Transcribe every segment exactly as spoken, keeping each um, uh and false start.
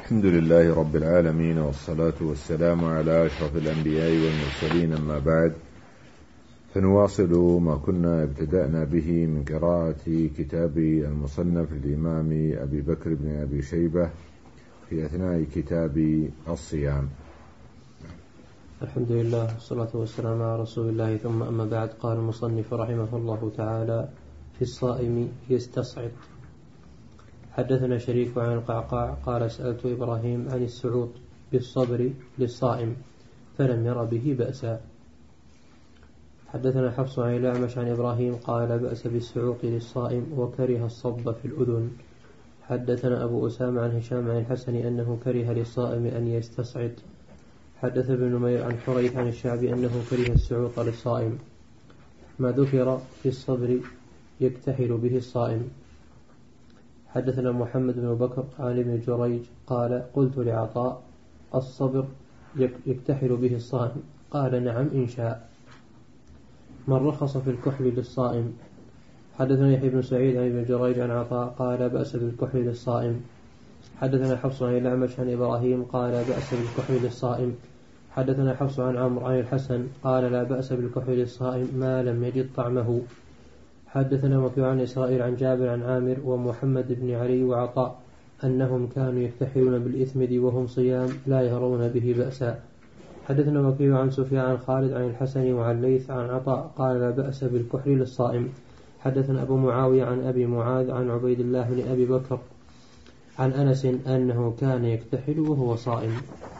الحمد لله رب العالمين، والصلاة والسلام على أشرف الأنبياء والمرسلين، أما بعد، فنواصل ما كنا ابتدأنا به من قراءة كتاب المصنف الإمام أبي بكر بن أبي شيبة في أثناء كتاب الصيام. الحمد لله والصلاة والسلام على رسول الله، ثم أما بعد. قال المصنف رحمه الله تعالى: في الصائم يستصعد. حدثنا شريك عن القعقاع قال: سألت إبراهيم عن السعوط بالصبر للصائم فلم ير به بأسا. حدثنا حفص عن الأعمش عن إبراهيم قال: بأس بالسعوط للصائم وكره الصب في الأذن. حدثنا أبو أسامة عن هشام عن الحسن أنه كره للصائم أن يستصعد. حدث ابن نمير عن حريث عن الشعبي أنه كره السعوط للصائم. ما ذكر في الصبر يكتحل به الصائم. حدثنا محمد بن بكر عن ابن جريج قال: قلت لعطاء: الصبر يكتحل به الصائم؟ قال: نعم إن شاء. من رخص في الكحل للصائم. حدثنا يحيى بن سعيد عن ابن جريج عن عطاء قال: بأس بالكحل للصائم. حدثنا حفص عن الأعمش عن إبراهيم قال: بأس بالكحل للصائم. حدثنا حفص عن عمرو عن الحسن قال: لا بأس بالكحل للصائم ما لم يجد طعمه. حدثنا وكيع عن إسرائيل عن جابر عن عامر ومحمد بن علي وعطاء أنهم كانوا يكتحلون بالإثمد وهم صيام لا يرون به بأسا. حدثنا وكيع عن سفيان عن خالد عن الحسن وعن ليث عن عطاء قال: لا بأس بالكحل للصائم. حدثنا أبو معاوية عن أبي معاذ عن عبيد الله بن أبي بكر عن أنس أنه كان يكتحل وهو صائم.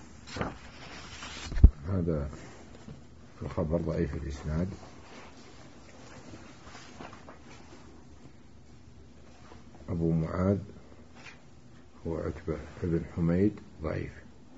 هذا الخبر ضعيف الإسناد. أبو معاذ هو عتبة بن حميد ضعيف.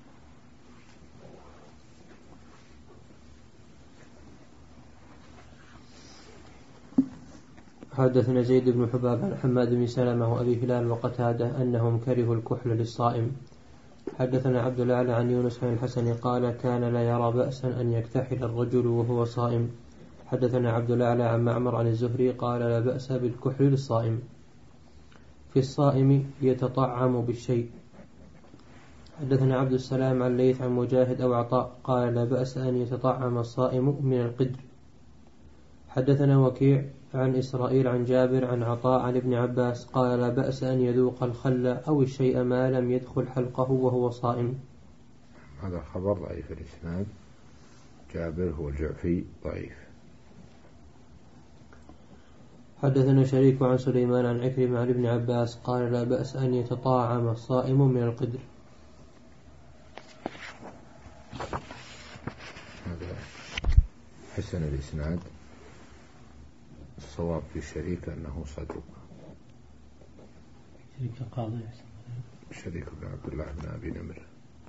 حدثنا زيد بن حباب عن حماد بن سلمة وأبي هلال وقتادة أنهم كرهوا الكحل للصائم. حدثنا عبد الأعلى عن يونس عن الحسن قال: كان لا يرى بأسا أن يكتحل الرجل وهو صائم. حدثنا عبد الأعلى عن معمر عن الزهري قال: لا بأس بالكحل للصائم. في الصائم يتطعم بالشيء. حدثنا عبد السلام عن ليث عن مجاهد أو عطاء قال: لا بأس أن يتطعم الصائم من القدر. حدثنا وكيع عن إسرائيل عن جابر عن عطاء عن ابن عباس قال: لا بأس أن يذوق الخل أو الشيء ما لم يدخل حلقه وهو صائم. هذا خبر ضعيف الإسناد. جابر هو الجعفي ضعيف. حدثنا شريك عن سليمان عن عكرمة عن ابن عباس قال: لا بأس أن يتطاعم الصائم من القدر. هذا حسن الإسناد. الصواب في شريك أنه صدوق. شريك قاضي. شريك بن عبد الله بن أبي نمر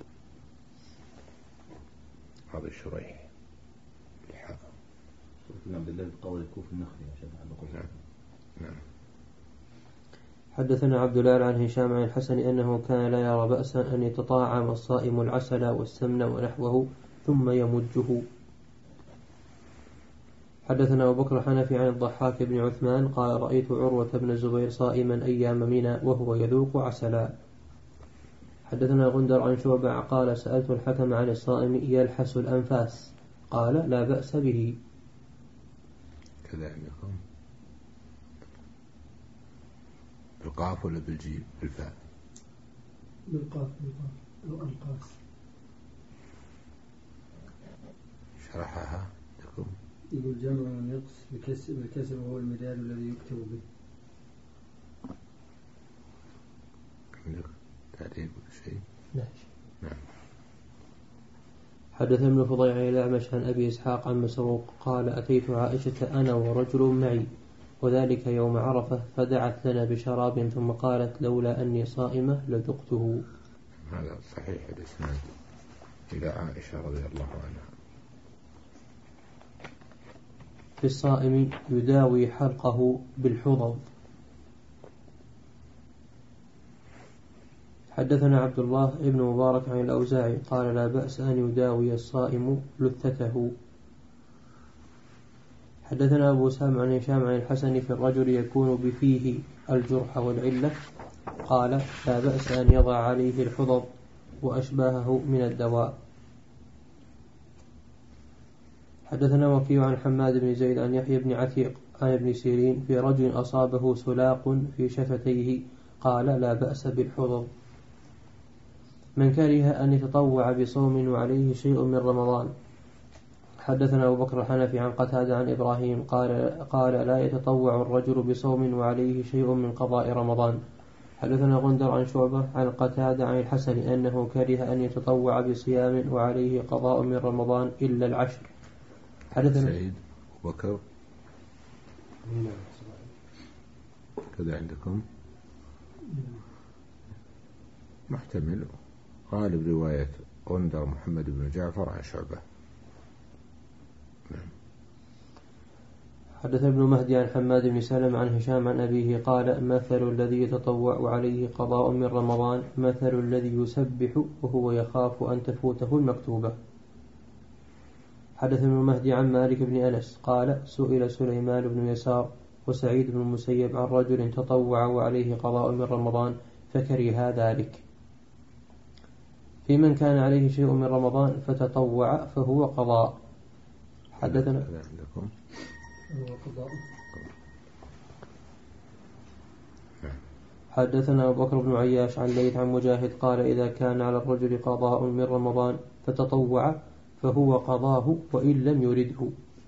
قاضي شريح الحافظ. بن عبد الله القاضي الكوفي النخعي عشان نعم. نعم. حدثنا عبد الله عن هشام عن الحسن أنه كان لا يرى بأسا أن يتطاعم الصائم العسل والسمن ونحوه ثم يمجه. حدثنا أبو بكر الحنفي عن الضحاك بن عثمان قال: رأيت عروة بن الزبير صائما أيام منى وهو يذوق عسلا. حدثنا غندر عن شعبة قال: سألت الحكم عن الصائم يلحس الأنفاس قال: لا بأس به. كذا عندكم بالقاف ولا بالجيم بالفاء؟ بالقاف. بالقاف الأنقاص. شرحها لكم. يقول جمع النقص بكسر بالكسر وهو المداد الذي يكتب به. عندك تعريف شيء؟ نعم. حدث ابن فضيل عن الأعمش عن أبي إسحاق عن مسروق قال: أتيت عائشة أنا ورجل معي وذلك يوم عرفة فدعت لنا بشراب ثم قالت: لولا أني صائمة لذقته. هذا صحيح الإسناد إلى عائشة رضي الله عنها. في الصائم يداوي حلقه بالحضض. حدثنا عبد الله ابن مبارك عن الأوزاعي قال: لا بأس أن يداوي الصائم لثته. حدثنا أبو سامع عن هشام عن الحسن في الرجل يكون بفيه الجرح والعلة قال: لا بأس أن يضع عليه الحضض وأشباهه من الدواء. حدثنا وكيع عن حماد بن زيد عن يحيى بن عتيق عن ابن سيرين في رجل أصابه سلاق في شفتيه قال لا بأس بالحضر. من كره أن يتطوع بصوم وعليه شيء من رمضان. حدثنا أبو بكر الحنفي عن قتادة عن إبراهيم قال, قال لا يتطوع الرجل بصوم وعليه شيء من قضاء رمضان. حدثنا غندر عن شعبة عن قتادة عن الحسن أنه كره أن يتطوع بصيام وعليه قضاء من رمضان إلا العشر. حدثنا سعيد بكر كذا عندكم محتمل. غالب رواية غندر محمد بن جعفر عن شعبة. حدث ابن مهدي عن حماد بن سلم عن هشام عن أبيه قال مثل الذي يتطوع عليه قضاء من رمضان مثل الذي يسبح وهو يخاف أن تفوته المكتوبة. حدث ابن مهدي عن مالك بن أنس قال سئل سليمان بن يسار وسعيد بن المسيب عن رجل تطوع وعليه قضاء من رمضان فكره ذلك. في من كان عليه شيء من رمضان فتطوع فهو قضاء. حدثنا حدثنا أبو بكر بن عياش عن ليث عن مجاهد قال إذا كان على الرجل قضاء من رمضان فتطوع فهو قضاه وإن لم يرده.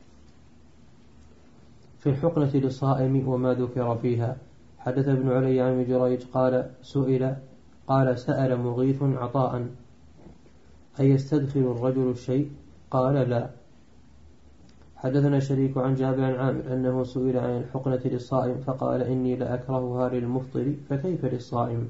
في الحقنة للصائم وما ذكر فيها. حدث ابن علي عن جريج قال سئل قال سأل مغيث عطاء أيستدخل الرجل الشيء قال لا. حدثنا شريك عن جابر عن عامر أنه سئل عن الحقنة للصائم فقال إني لأكرهها للمفطر فكيف للصائم.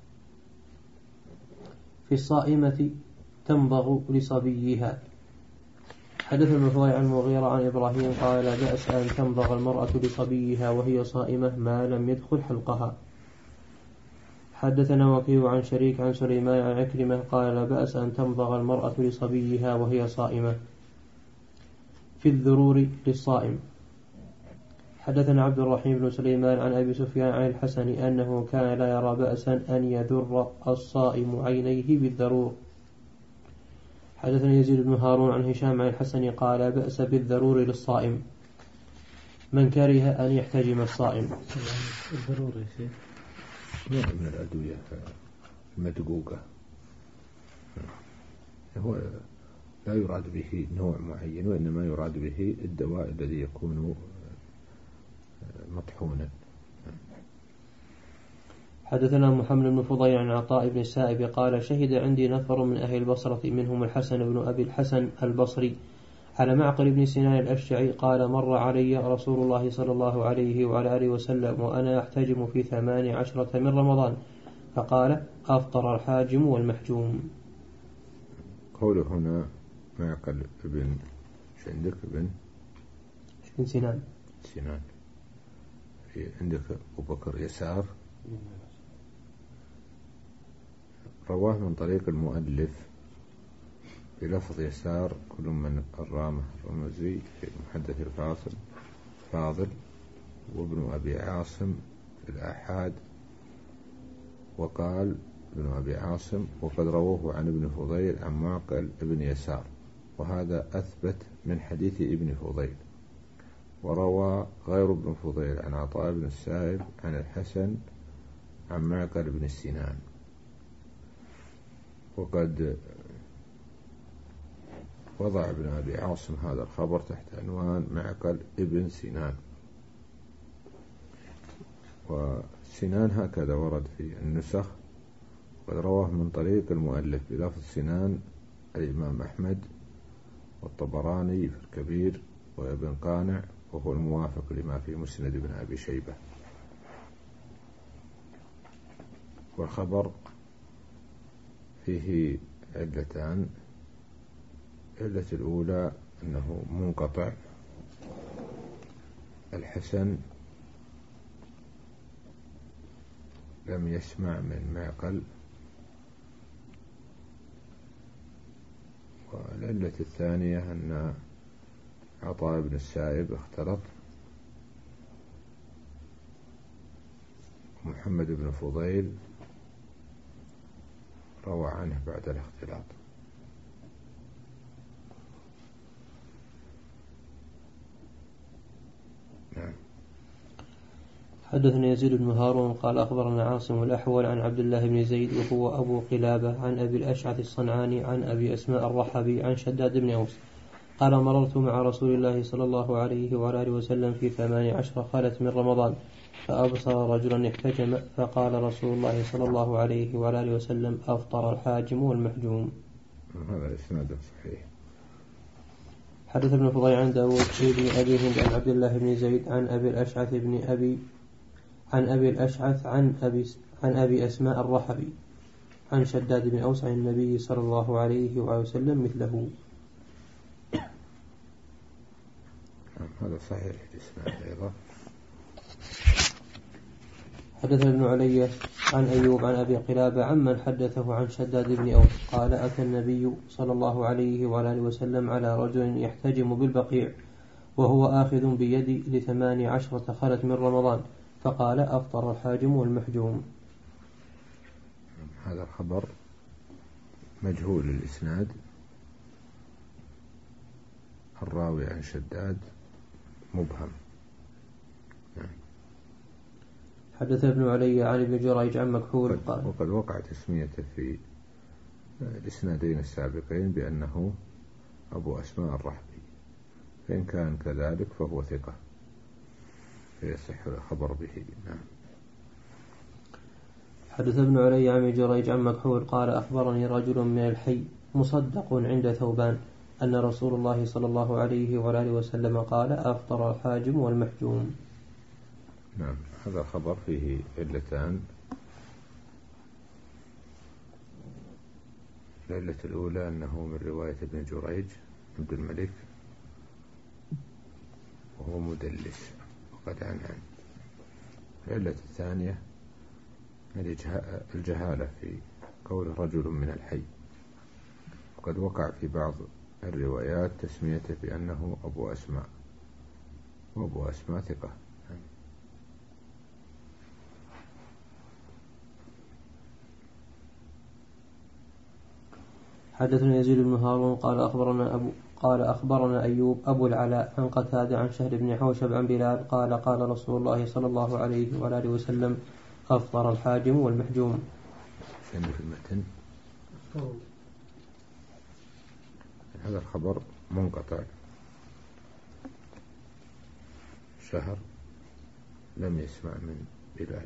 في الصائمة تمضغ لصبيها. حدث المفضل عن المغيرة عن إبراهيم قال لا بأس أن تمضغ المرأة لصبيها وهي صائمة ما لم يدخل حلقها. حدثنا وكيع عن شريك عن سليمان عن عكرمة قال لا بأس أن تمضغ المرأة لصبيها وهي صائمة. في الذرور للصائم. حدثنا عبد الرحيم بن سليمان عن أبي سفيان عن الحسن أنه كان لا يرى بأسا أن يذر الصائم عينيه بالذرور. حدثنا يزيد بن هارون عن هشام عن الحسن قال لا بأس بالذرور للصائم. من كره أن يحتجم الصائم. الذرور يا شيخ نوع من الأدوية المدقوقة هو لا يراد به نوع معين وإنما يراد به الدواء الذي يكون مطحونا. حدثنا محمد بن فضيل عن عطاء بن السائب قال شهد عندي نفر من أهل البصرة منهم الحسن بن أبي الحسن البصري على معقل بن سنان الأشجعي قال مر علي رسول الله صلى الله عليه وعلى آله وسلم وأنا أحتجم في ثمان عشرة من رمضان فقال أفطر الحاجم والمحجوم. قوله هنا معقل ابن عندك ابن بن سنان سنان في عندك أبو بكر يسار رواه من طريق المؤلف بلفظ يسار كل من الرامة الرمزي في محدث الفاصل فاضل وابن أبي عاصم في الآحاد وقال ابن أبي عاصم وقد رووه عن ابن فضيل عن معقل ابن يسار وهذا أثبت من حديث ابن فضيل. وروى غير ابن فضيل عن عطاء بن السائب عن الحسن عن معقل بن سنان. وقد وضع ابن أبي عاصم هذا الخبر تحت عنوان معقل ابن سنان. وسنان هكذا ورد في النسخ قد رواه من طريق المؤلف بلفظ سنان الإمام أحمد والطبراني في الكبير وابن قانع وهو الموافق لما في مسند ابن أبي شيبة. والخبر فيه علتان. العلة الأولى أنه منقطع. الحسن لم يسمع من معقل. والعلة الثانية أن عطاء بن السائب اختلط محمد بن فضيل روى عنه بعد الاختلاط. نعم. حدثنا يزيد بن هارون قال أخبرنا عاصم الأحول عن عبد الله بن زيد وهو أبو قلابة عن أبي الأشعث الصنعاني عن أبي أسماء الرحبي عن شداد بن أوس قال مررت مع رسول الله صلى الله عليه وعلى آله وسلم في ثمان عشر خلت من رمضان فأبصر رجلا احتجم فقال رسول الله صلى الله عليه وعلى آله وسلم أفطر الحاجم والمحجوم. هذا إسناد صحيح. حدث ابن فضيل عن داود بن أبي هند عن عبد الله بن زيد عن أبي الأشعث بن أبي عن أبي الأشعث عن أبي عن أبي أسماء الرحبي عن شداد بن أوس عن النبي صلى الله عليه وعلى وسلم مثله. هذا صحيح الإسناد أيضا. حدثنا ابن علي عن أيوب عن أبي قلابة عمن حدثه عن شداد بن أوس قال أتى النبي صلى الله عليه وعلى آله وسلم على رجل يحتجم بالبقيع وهو آخذ بيدي لثمان عشرة خلت من رمضان فقال أفطر الحاجم والمحجوم. هذا الخبر مجهول الإسناد، الراوي عن شداد مبهم. حدث ابن علي عن ابن جريج عن مكحول قال وقد وقع تسميته في الإسنادين السابقين بأنه أبو أسماء الرحبي، فإن كان كذلك فهو ثقة فيصح الخبر به. نعم. حدث ابن علي عن ابن جريج عن مكحول قال أخبرني رجل من الحي مصدق عند ثوبان أن رسول الله صلى الله عليه وعلى آله وسلم قال أفطر الحاجم والمحجوم. نعم. هذا الخبر فيه علتان. العلة الأولى أنه من رواية ابن جريج عبد الملك وهو مدلس وقد عن عن. العلة الثانية الجهالة في قول رجل من الحي، وقد وقع في بعض الروايات تسميته بأنه أبو أسماء، وأبو أسماء ثقة. حدثنا يزيد بن هارون قال أخبرنا أبو قال أخبرنا أيوب أبو العلاء عن قتادة عن شهر بن حوشب عن بلال قال قال رسول الله صلى الله عليه وعلى آله وسلم أفطر الحاجم والمحجوم. في المتن هذا الخبر منقطع، شهر لم يسمع من بلال.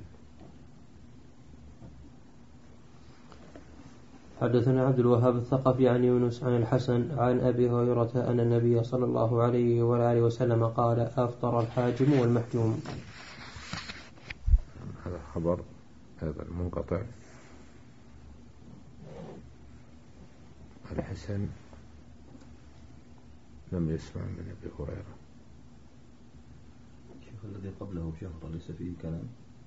حدثنا عبد الوهاب الثقفي عن يونس عن الحسن عن أبي هريرة أن النبي صلى الله عليه وآله وسلم قال أفطر الحاجم والمحجوم. هذا الخبر أيضا منقطع. الحسن لم يسمع من أبي هريرة. الشيخ الذي قبله شهر ليس فيه كلام،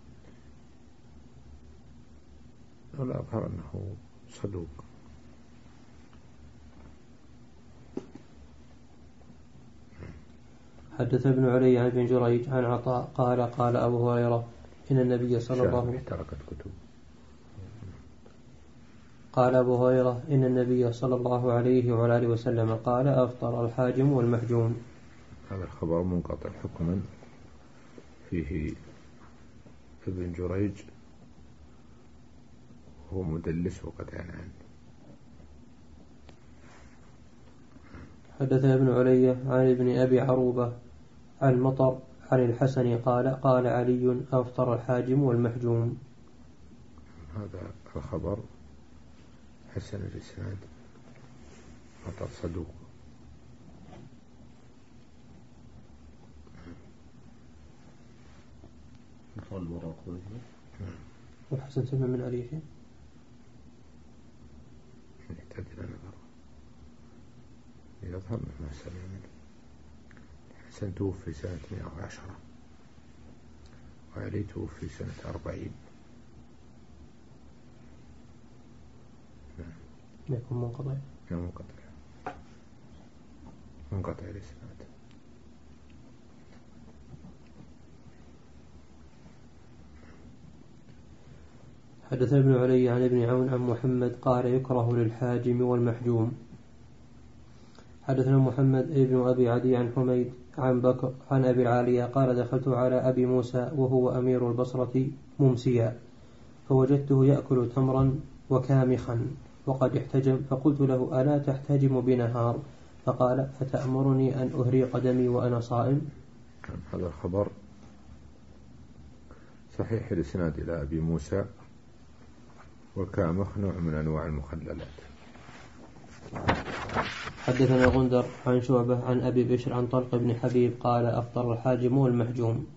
ولا أظهر أنه صدوق. حدث ابن علي عن ابن جريج عن عطاء قال قال أبو هريرة إن النبي صلى الله عليه وسلم كتب قال أبو هريرة إن النبي صلى الله عليه وعلى آله وسلم قال أفطر الحاجم والمحجوم. هذا الخبر منقطع حكما، فيه ابن جريج هو مدلس وقد عن عنه. حدث ابن علي عن ابن أبي عروبة عن مطر عن الحسن قال قال علي أفطر الحاجم والمحجوم. هذا الخبر حسن الإسناد، مطر صدوق. وحسن سمع من علي شيء يحتاج إلى نظر، يظهر ما سمع منه. حسن توفي سنة مئة وعشرة وعلي توفي سنة أربعين. ما يكون منقطع منقطع منقطع الإسناد. حدثنا ابن علي عن ابن عون عن محمد قال يكره للحاجم والمحجوم. حدثنا محمد ابن أبي عدي عن حميد عن بكر عن أبي العالية قال دخلت على أبي موسى وهو أمير البصرة ممسيا فوجدته يأكل تمرا وكامخا وقد احتجم فقلت له ألا تحتجم بنهار؟ فقال فتأمرني أن أهري قدمي وأنا صائم؟ هذا الخبر صحيح الإسناد إلى أبي موسى، والكامخ نوع من أنواع المخللات. حدثنا غندر عن شعبة عن أبي بشر عن طلق بن حبيب قال أفطر الحاجم والمحجوم.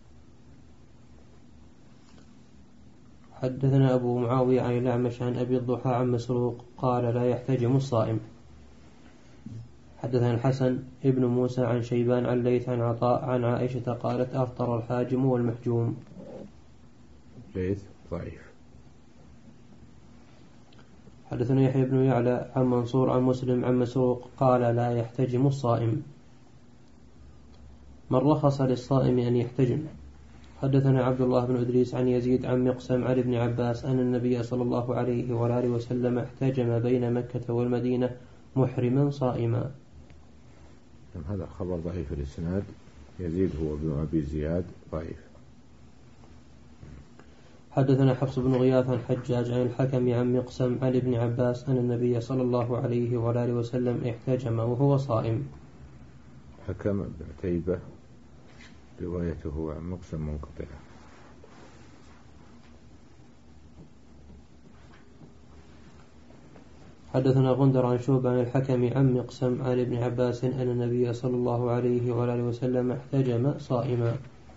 حدثنا أبو معاوية عن الأعمش عن أبي الضحى عن مسروق قال لا يحتجم الصائم. حدثنا الحسن ابن موسى عن شيبان عن ليث عن عطاء عن عائشة قالت أفطر الحاجم والمحجوم. ليث ضعيف. حدثنا يحيى بن يعلى عن منصور عن مسلم عن مسروق قال لا يحتجم الصائم. من رخص للصائم أن يحتجم. حدثنا عبد الله بن إدريس عن يزيد عن مقسم عن ابن عباس أن النبي صلى الله عليه وآله وسلم احتجم بين مكة والمدينة محرما صائما. هذا خبر ضعيف الإسناد، يزيد هو ابن أبي زياد ضعيف. حدثنا حفص بن غياث عن حجاج عن الحكم عن مقسم عن ابن عباس أن النبي صلى الله عليه وآله وسلم احتجم وهو صائم. حكم بن عتيبة روايته عن مقسم منقطعة. حدثنا غندر عن شعبة عن الحكم عن مقسم عن ابن عباس أن النبي صلى الله عليه وآله وسلم احتجم صائما.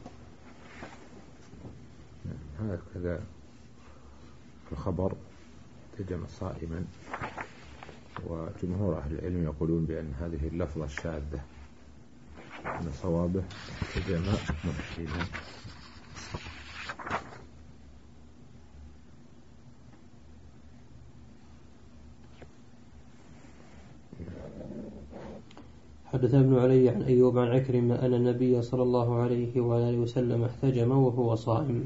هكذا الخبر احتجم صائما، وجمهور أهل العلم يقولون بأن هذه اللفظة الشاذة أن صوابه احتجم محرما. حدث ابن علي عن أيوب عن عكرمة أن النبي صلى الله عليه وآله وسلم احتجم وهو صائم.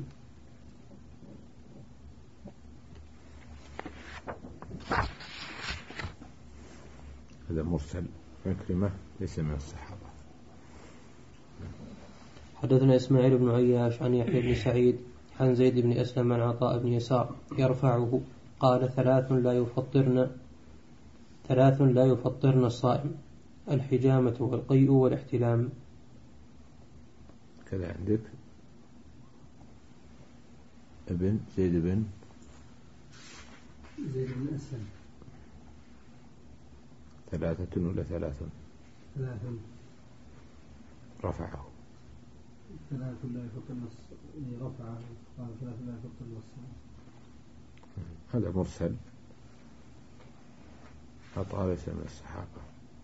هذا مرسل، عكرمة ليس من الصحابة. حدثنا إسماعيل بن عياش عن يحيى بن سعيد عن زيد بن أسلم عن عطاء بن يسار يرفعه قال ثلاث لا يفطرن ثلاث لا يفطرن الصائم: الحجامة والقيء والاحتلام. كذا عندك ابن زيد بن زيد بن أسلم ثلاثة ولا ثلاث؟ ثلاث رفعه. ثلاث لا يفطرن رفعه قال ثلاث لا يفطرن الصائم. هذا مرسل، عطاء ليس من الصحابة.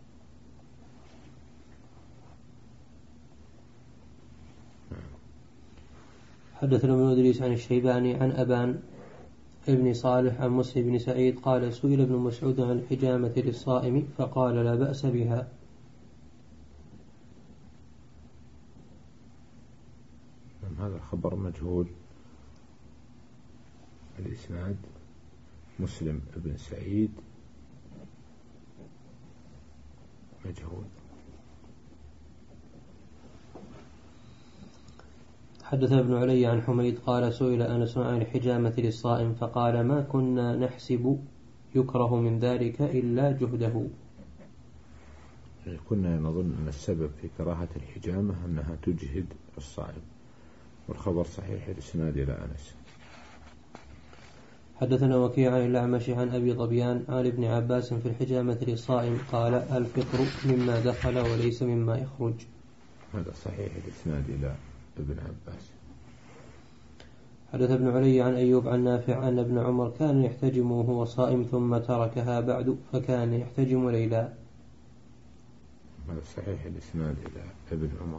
حدثنا ابن إدريس عن الشيباني عن أبان ابن صالح عن مسلم بن سعيد قال سئل ابن مسعود عن الحجامة للصائم فقال لا بأس بها. هذا الخبر مجهول الإسناد، مسلم بن سعيد مجهول. حدث ابن علي عن حميد قال سئل أنس عن الحجامة للصائم فقال ما كنا نحسب يكره من ذلك إلا جهده. كنا نظن أن السبب في كراهة الحجامة أنها تجهد الصائم، والخبر صحيح الإسناد إلى أنس. حدثنا وكيع عن الأعمش عن أبي ظبيان عن ابن عباس في الحجامة للصائم قال الفطر مما دخل وليس مما يخرج. هذا صحيح الإسناد إلى ابن عباس. حدث ابن علي عن أيوب عن نافع أن ابن عمر كان يحتجم وهو صائم ثم تركها بعد فكان يحتجم ليلا. هذا صحيح الإسناد إلى ابن عمر.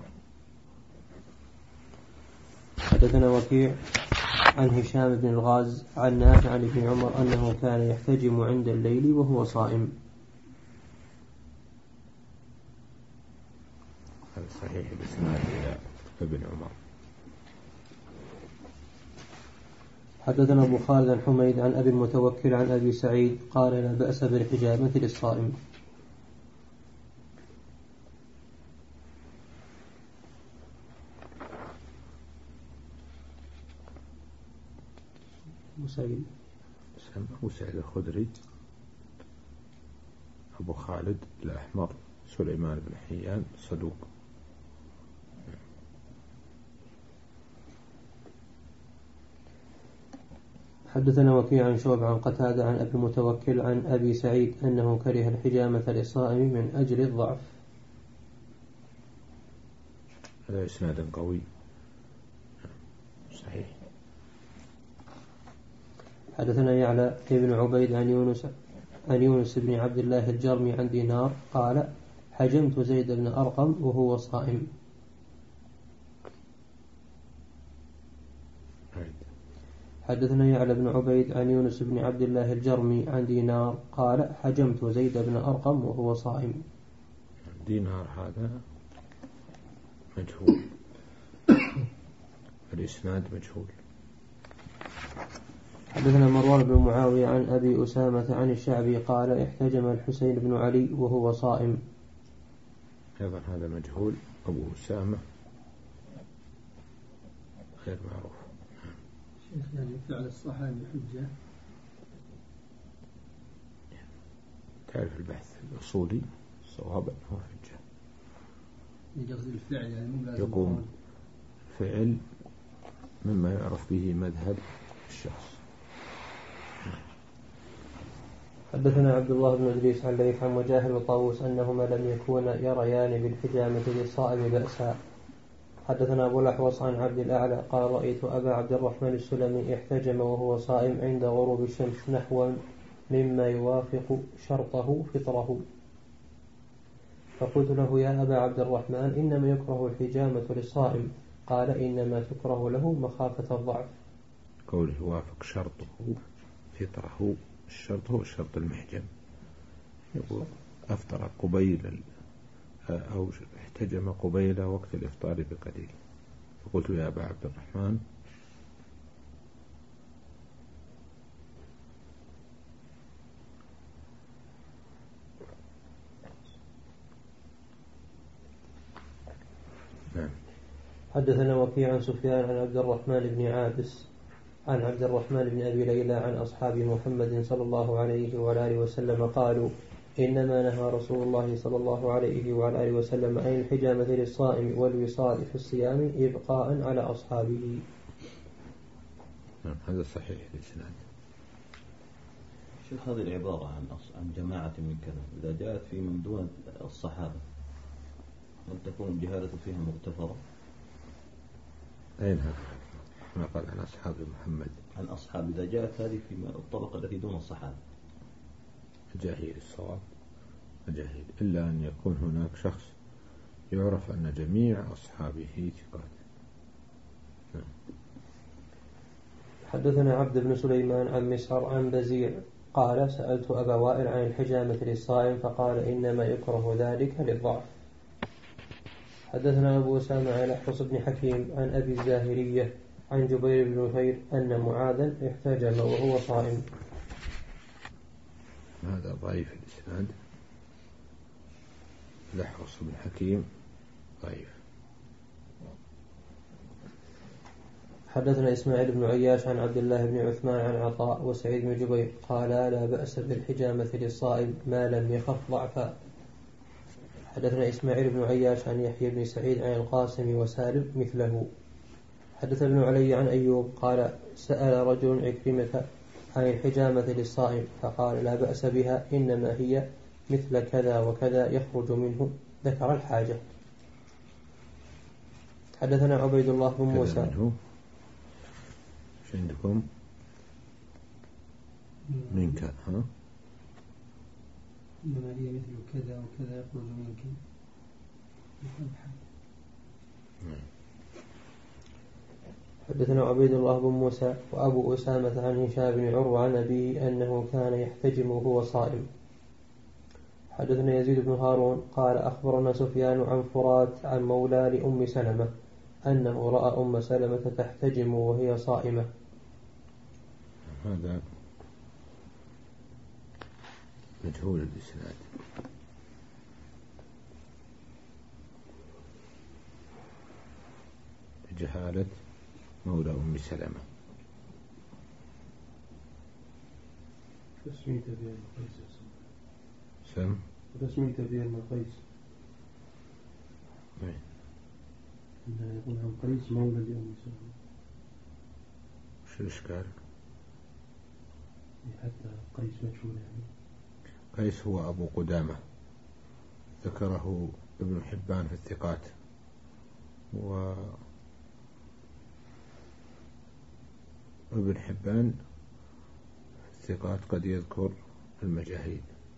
حدثنا وكيع عن هشام بن الغاز عن نافع عن ابن عمر أنه كان يحتجم عند الليل وهو صائم. هذا صحيح الإسناد إلى ابن عمر. حدثنا أبو خالد عن حميد عن أبي المتوكل عن أبي سعيد قال لا بأس بالحجامة للصائم. مسعيد أبو سعيد الخدري أبو خالد الأحمر سليمان بن حيان صدوق. حدثنا وكيع عن شعبة عن قتادة عن أبي المتوكل عن أبي سعيد أنه كره الحجامة للصائم من أجل الضعف. هذا إسناد قوي صحيح. حدثنا يعلى ابن عبيد عن يونس عن يونس بن عبد الله الجرمي عن دينار قال حجمت زيد بن أرقم وهو صائم. حدثنا يعلى بن عبيد عن يونس بن عبد الله الجرمي عن دينار قال حجمت زيد بن أرقم وهو صائم. دينار هذا مجهول الإسناد مجهول. حدثنا مروان بن معاوية عن أبي أسامة عن الشعبي قال احتجم الحسين بن علي وهو صائم. أيضا هذا مجهول. أبو أسامة غير معروف. شيخ يعني فعل الصحابي حجة؟ تعرف البحث الأصولي صواب أنه حجة. يقصد الفعل يعني مو لازم يقوم فعل مما يعرف به مذهب الشخص. حدثنا عبد الله بن إدريس عن ليث عن مجاهد وطاووس أنهما لم يكونا يريان بالحجامة للصائم بأسا. حدثنا أبو الأحوص عن عبد الأعلى قال رأيت أبا عبد الرحمن السلمي احتجم وهو صائم عند غروب الشمس نحو مما يوافق شرطه فطره، فقلت له يا أبا عبد الرحمن إنما يكره الحجامة للصائم، قال إنما تكره له مخافة الضعف. قوله يوافق شرطه فطره، الشرط هو الشرط المحجم، يقول أفطر قبيل أو احتجم قبيل وقت الإفطار بقليل، فقلت يا أبا عبد الرحمن نعم. حدثنا وكيع عن سفيان عن عبد الرحمن بن عابس عن عبد الرحمن بن أبي ليلى عن أصحاب محمد صلى الله عليه وعلى آله وسلم قالوا إنما نهى رسول الله صلى الله عليه وعلى آله وسلم عن الحجامة للصائم والوصال في الصيام إبقاء على أصحابه. نعم هذا صحيح الإسناد. شيخ هذه العبارة عن عن جماعة من كذا إذا جاءت في من دون الصحابة هل تكون الجهالة فيها مغتفرة؟ أين هذا؟ ما قال عن أصحاب محمد عن أصحاب، إذا جاءت هذه في الطبقة التي دون الصحابة جاهل الصواب جاهل، إلا أن يكون هناك شخص يعرف أن جميع أصحابه ثقات. حدثنا عبد بن سليمان عن مسعر عن بزيع قال سألت أبا وائل عن الحجامة للصائم فقال إنما يكره ذلك للضعف. حدثنا أبو أسامة عن أحفص بن حكيم عن أبي الزاهرية عن جبير بن نفير أن معاذا احتجم وهو صائم. هذا ضعيف الإسناد، الأحفص بن حكيم ضعيف. حدثنا إسماعيل بن عياش عن عبد الله بن عثمان عن عطاء وسعيد بن جبير قال لا بأس بالحجامة للصائم ما لم يخف ضعفا. حدثنا إسماعيل بن عياش عن يحيى بن سعيد عن القاسم وسالم مثله. حدثنا ابن علي عن أيوب قال سأل رجل عكرمة عن الحجامة للصائم فقال لا بأس بها إنما هي مثل كذا وكذا يخرج منه، ذكر الحاجة. حدثنا عبيد الله بن موسى منه ايش عندكم منك ها إنما هي مثل كذا وكذا يخرج منك. حدثنا عبيد الله بن موسى وأبو أسامة عن هشام بن عروة عن أبيه أنه كان يحتجم وهو صائم. حدثنا يزيد بن هارون قال أخبرنا سفيان عن فرات عن مولى لأم سلمة أنه رأى أم سلمة تحتجم وهي صائمة. هذا مجهول الإسناد. جهالة مولى أم سلمة. تسمية بين قيس سم تسمية بين قيس إيه؟ إنه يقول عن قيس مولى لأم سلمة. وش الإشكال؟ حتى قيس مجهول يعني. قيس هو أبو قدامة، ذكره ابن حبان في الثقات، و ابن حبان في الثقات قد يذكر المجاهيل.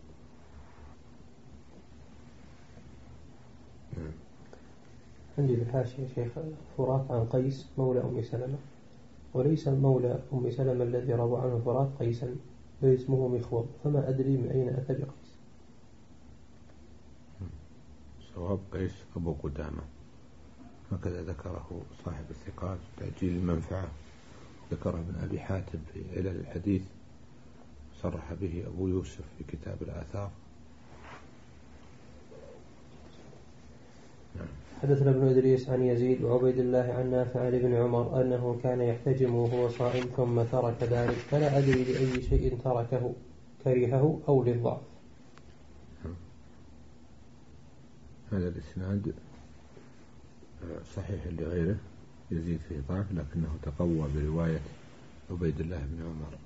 نعم. عندي في الحاشية شيخ فرات عن قيس مولى أم سلمة، وليس مولى أم سلمة الذي روى عنه فرات قيسا بل اسمه مخوض، فما أدري من أين أتى بقيس. صواب قيس أبو قدامة، هكذا ذكره صاحب الثقات تأجيل المنفعة، ذكره ابن أبي حاتم في علل الحديث، صرح به أبو يوسف في كتاب الآثار. نعم. حدثنا ابن إدريس عن يزيد وعبيد الله عن نافع عن ابن عمر أنه كان يحتجم وهو صائم ثم ترك ذلك، فلا أدري لأي شيء تركه، كرهه أو للضعف. هذا الإسناد صحيح لغيره، يزيد فيه ضعف لكنه تقوى برواية عبيد الله بن عمر.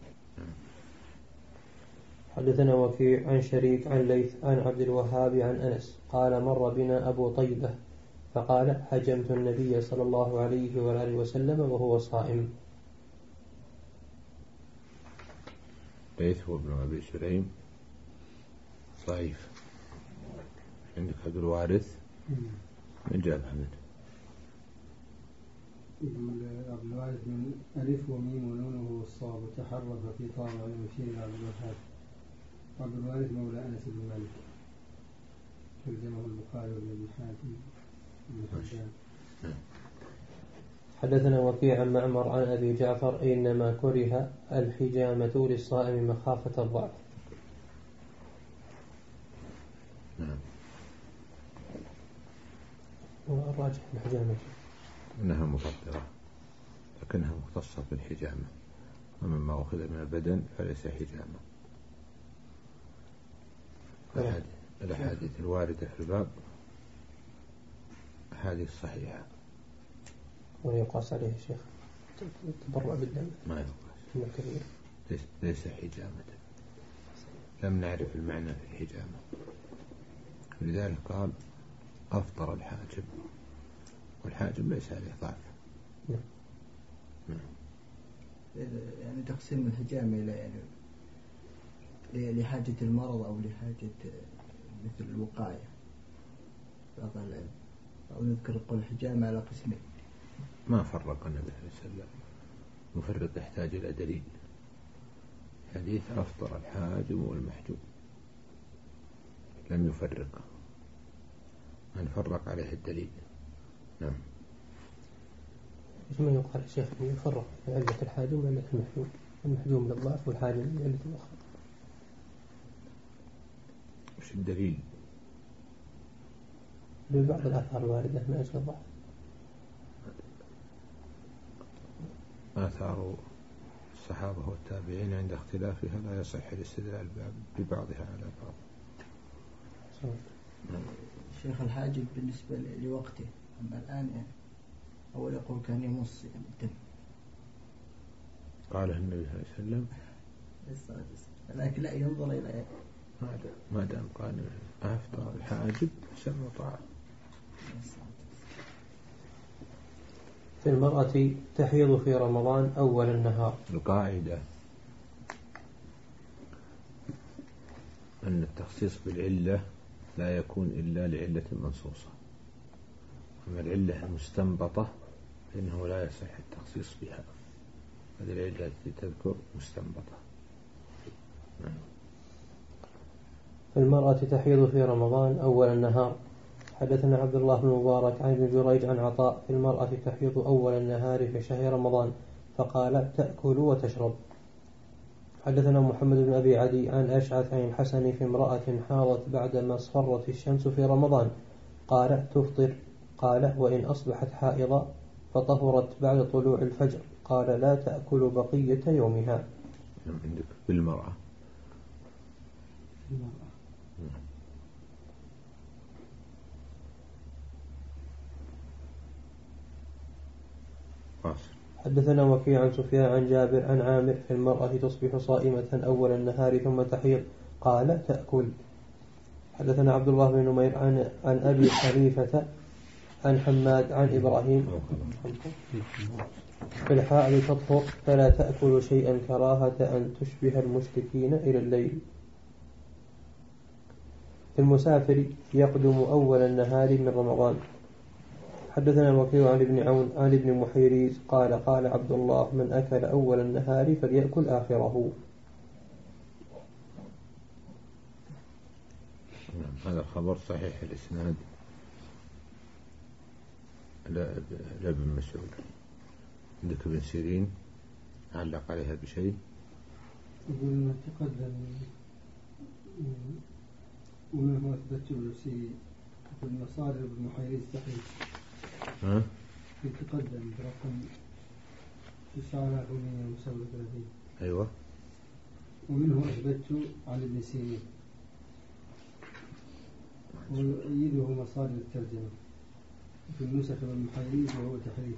حدثنا وكيع عن شريك عن ليث عن عبد الوهاب عن أنس قال مر بنا أبو طيبة فقال هجمت النبي صلى الله عليه وآله وسلم وهو صائم. ليث هو ابن أبي سليم ضعيف. عندك عبد الوارث من جاب حمد عبد الوارث من ألف وميم ونونه والصاد وتحرك في طاعة المشير عبد الوهاب. عبد الوارث مولى أنس بن مالك، ترجمه البخاري وابن حاتم بن حجاج. حدثنا وكيع عن معمر عن أبي جعفر إنما كره الحجامة للصائم مخافة الضعف. نعم. والراجح الحجامة إنها مفطرة لكنها مختصة بالحجامة، ومما أخذ من البدن فليس حجامة. الأحاديث الواردة في الباب أحاديث صحيحة. ويقاس عليه الشيخ تبرع بالدم ما يقاس، ليس, ليس حجامة، لم نعرف المعنى في الحجامة، لذلك قال أفطر الحاجب، والحاجب ليس عليه ضعف. يعني تقسيم الحجامة إلى يعني لحاجة المرض أو لحاجة مثل الوقاية، بعض العلم أو نذكر يقول الحجامة على قسمين. ما فرق النبي صلى الله عليه وسلم، مفرق يحتاج إلى دليل. حديث أفطر الحاجب والمحجوب لم يفرق، من فرق عليه الدليل. نعم. إيش ما يقال الشيخ يفرق علة الحاجب وعلة المحجوب، المحجوب للضعف والحاجب لعلة الأخرى. وش الدليل؟ لبعض الآثار الواردة من أجل الضعف. آثار الصحابة والتابعين عند اختلافها لا يصح الاستدلال ببعضها على بعض. شيخ الحاجب بالنسبة لوقته، أما الآن يعني أول يقول كان يمص يعني الدم، قاله النبي صلى الله عليه وسلم، لكن لا ينظر إلى ما دام قال أفطر الحاجب سمى طاعة. في المرأة تحيض في رمضان أول النهار. القاعدة أن التخصيص بالعلة لا يكون إلا لعلة منصوصة، أما العلة المستنبطة فإنه لا يصح التخصيص بها. هذه العلة التي تذكر مستنبطة. في المرأة تحيض في رمضان أول النهار. حدثنا عبد الله بن مبارك عن ابن جريج عن عطاء في المرأة تحيض أول النهار في شهر رمضان، فقال تأكل وتشرب. حدثنا محمد بن أبي عدي عن أشعث عن الحسن في امرأة حاضت بعدما اصفرت الشمس في رمضان قال تفطر. قال وإن أصبحت حائضا فطهرت بعد طلوع الفجر قال لا تأكل بقية يومها. عندك بالمرأة حدثنا وكيع عن سفيان عن جابر عن عامر في المرأة تصبح صائمة أول النهار ثم تحيض قال تأكل. حدثنا عبد الله بن نمير عن, عن أبي حنيفة عن حماد عن إبراهيم في الحائض تطهر فلا تأكل شيئا كراهة أن تشبه المشركين إلى الليل. في المسافر يقدم أول النهار من رمضان. حدثنا وكيع عن ابن عون عن ابن محيريز قال قال عبد الله من أكل أول النهار فليأكل آخره. هذا الخبر صحيح الإسناد لا ابن مسعود. عندك ابن سيرين علق عليها بشيء يقول ما تقدم وما هو أثبت في المصادر ابن محيريز صحيح ها؟ يتقدم برقم تسعة آلاف ومئة وسبعة وثلاثين. أيوة. ومنه أثبت عن ابن سيرين ويؤيده مصادر الترجمة في النسخ والمحيريز وهو تحريف.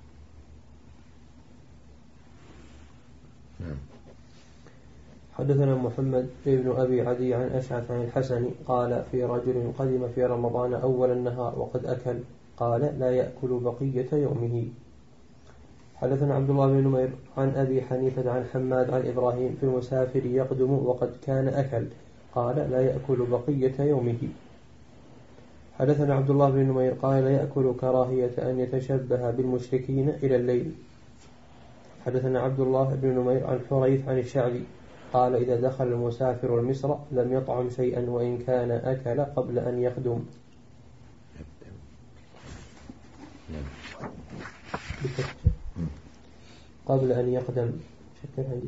نعم. حدثنا محمد بن أبي عدي عن أشعث عن الحسن قال في رجل قدم في رمضان أول النهار وقد أكل قال لا يأكل بقية يومه. حدثنا عبد الله بن نمير عن أبي حنيفة عن حماد عن إبراهيم في المسافر يقدم وقد كان أكل قال لا يأكل بقية يومه. حدثنا عبد الله بن نمير قال لا يأكل كراهية أن يتشبه بالمشركين إلى الليل. حدثنا عبد الله بن نمير عن حريث عن الشعبي قال إذا دخل المسافر المصر لم يطعم شيئا وإن كان أكل قبل أن يقدم. قبل أن يقدم شكر عندي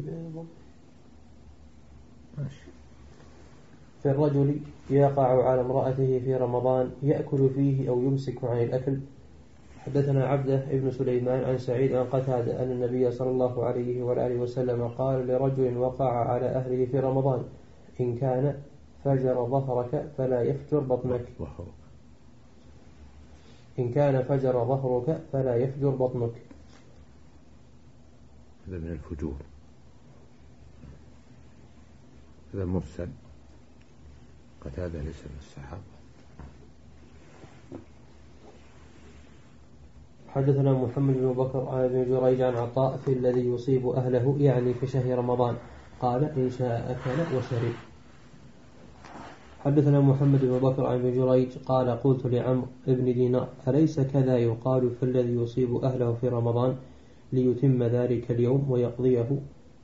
في الرجل يقع على امرأته في رمضان يأكل فيه أو يمسك عن الأكل. حدثنا عبده ابن سليمان عن سعيد عن قتادة أن النبي صلى الله عليه وآله وسلم قال لرجل وقع على أهله في رمضان إن كان فجر ظهرك فلا يفجر بطنك إن كان فجر ظهرك فلا يفجر بطنك. هذا من الفجور، هذا مرسل قتادة ليس من الصحابة. حدثنا محمد بن بكر عن ابن جريج عن عطاء في الذي يصيب أهله يعني في شهر رمضان قال إن شاء أكل وشرب. حدثنا محمد بن بكر عن ابن جريج قال قلت لعمرو بن دينار أليس كذا يقال في الذي يصيب أهله في رمضان ليتم ذلك اليوم ويقضيه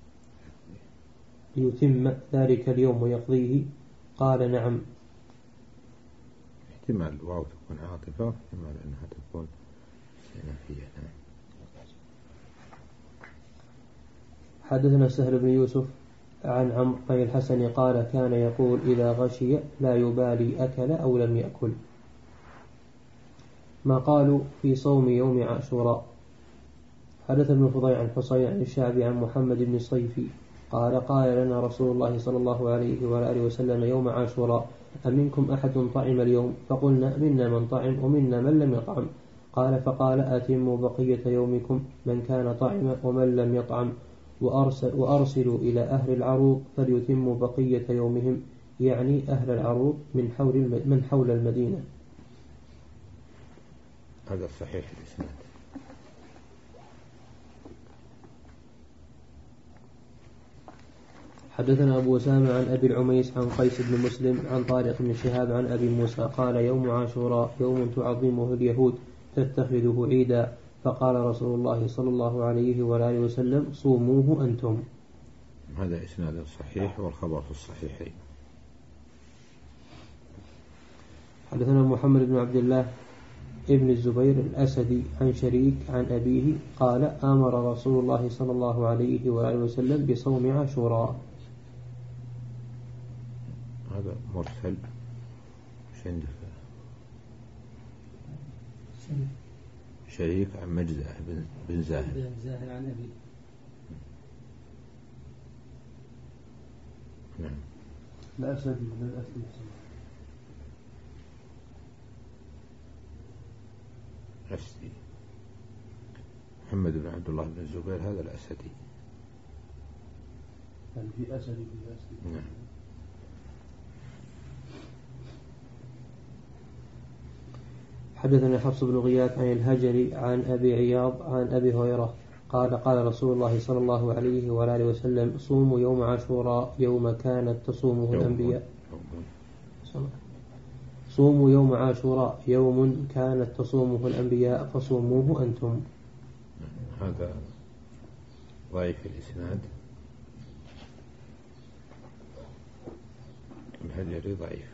ليتم ذلك اليوم ويقضيه قال نعم. احتمال واو تكون عاطفة واحتمال أنها تكون سنافية. حدثنا سهل بن يوسف عن عمرو بن الحسن قال كان يقول إذا غشي لا يبالي أكل أو لم يأكل. ما قالوا في صوم يوم عاشوراء. حدث ابن فضيع عن حصين عن الشعبي عن محمد بن صيفي قال قال لنا رسول الله صلى الله عليه وآله وسلم يوم عاشوراء أمنكم أحد طعم اليوم؟ فقلنا منا من طعم ومنا من لم يطعم. قال فقال أتموا بقية يومكم من كان طعم ومن لم يطعم وأرسل وأرسلوا إلى أهل العروض فليتموا بقية يومهم يعني أهل العروض من حول من حول المدينة. هذا صحيح الإسناد. حدثنا أبو أسامة عن أبي العميس عن قيس بن مسلم عن طارق بن شهاب عن أبي موسى قال يوم عاشوراء يوم تعظمه اليهود تتخذه عيدا فقال رسول الله صلى الله عليه وآله وسلم صوموه أنتم. هذا إسناد صحيح والخبر في الصحيحين. حدثنا محمد بن عبد الله ابن الزبير الأسدي عن شريك عن أبيه قال آمر رسول الله صلى الله عليه وآله وسلم بصوم عاشوراء. هذا مرسل. مش عندك شريك عن مجزأة بن زاهر زاهر عن أبي. نعم. الأسد من الأسد. أسدي محمد بن عبد الله بن الزبير هذا الأسدي. يعني في أسد في أسد. نعم. حدثنا حفص بن غياث عن الهجري عن أبي عياض عن أبي هريرة قال قال رسول الله صلى الله عليه وآله وسلم صوموا يوم عاشوراء يوم كانت تصومه الأنبياء. صوموا يوم عاشوراء يوم كانت تصومه الأنبياء فصوموه أنتم. هذا ضعيف الإسناد. الهجري ضعيف.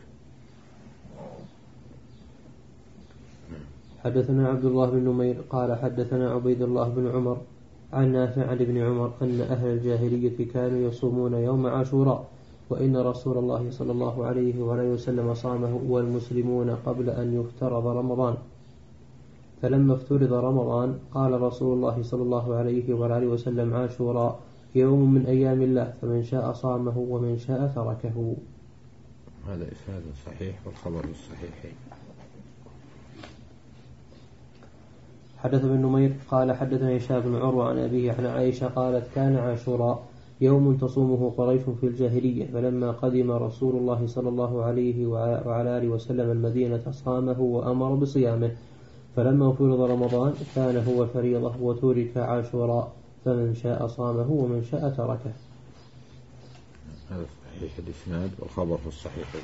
حدثنا عبد الله بن نمير قال حدثنا عبيد الله بن عمر عن نافع عن ابن عمر أن أهل الجاهلية كانوا يصومون يوم عاشوراء وإن رسول الله صلى الله عليه وآله وسلم صامه والمسلمون قبل أن يفترض رمضان، فلما افترض رمضان قال رسول الله صلى الله عليه وآله وسلم عاشوراء يوم من أيام الله فمن شاء صامه ومن شاء تركه. هذا إسناد صحيح والخبر الصحيحين. حدث ابن نمير قال حدثنا هشام بن عروة عن أبيه عن عائشة قالت كان عاشوراء يوم تصومه قريش في الجاهلية، فلما قدم رسول الله صلى الله عليه وعلى آله وسلم المدينة صامه وأمر بصيامه، فلما فرض رمضان كان هو الفريضة وترك عاشوراء فمن شاء صامه ومن شاء تركه. هذا صحيح الإسناد والخبر في الصحيحين.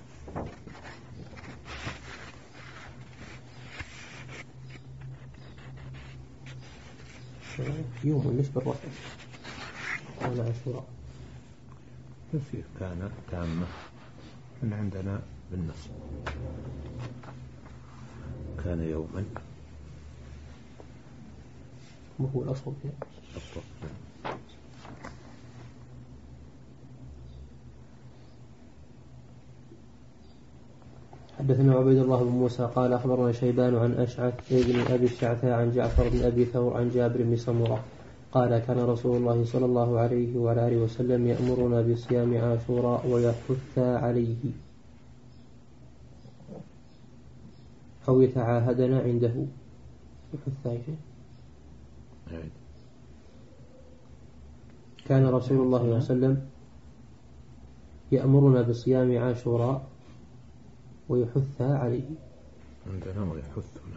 يوم مش بالرفع كان عاشوراء يصير كان تامة من عندنا بالنصب كان يوما وهو الأصل فيه أصل. حدثنا عبيد الله بن موسى قال أخبرنا شيبان عن أشعث بن أبي الشعثاء عن جعفر بن أبي ثور عن جابر بن سمرة قال كان رسول الله صلى الله عليه وعلى آله وسلم يأمرنا بصيام عاشوراء ويحث عليه أو يتعاهدنا عنده. يحث عليه. كان رسول الله صلى الله عليه وسلم يأمرنا بصيام عاشوراء ويحثها عليه. عندنا ويحثنا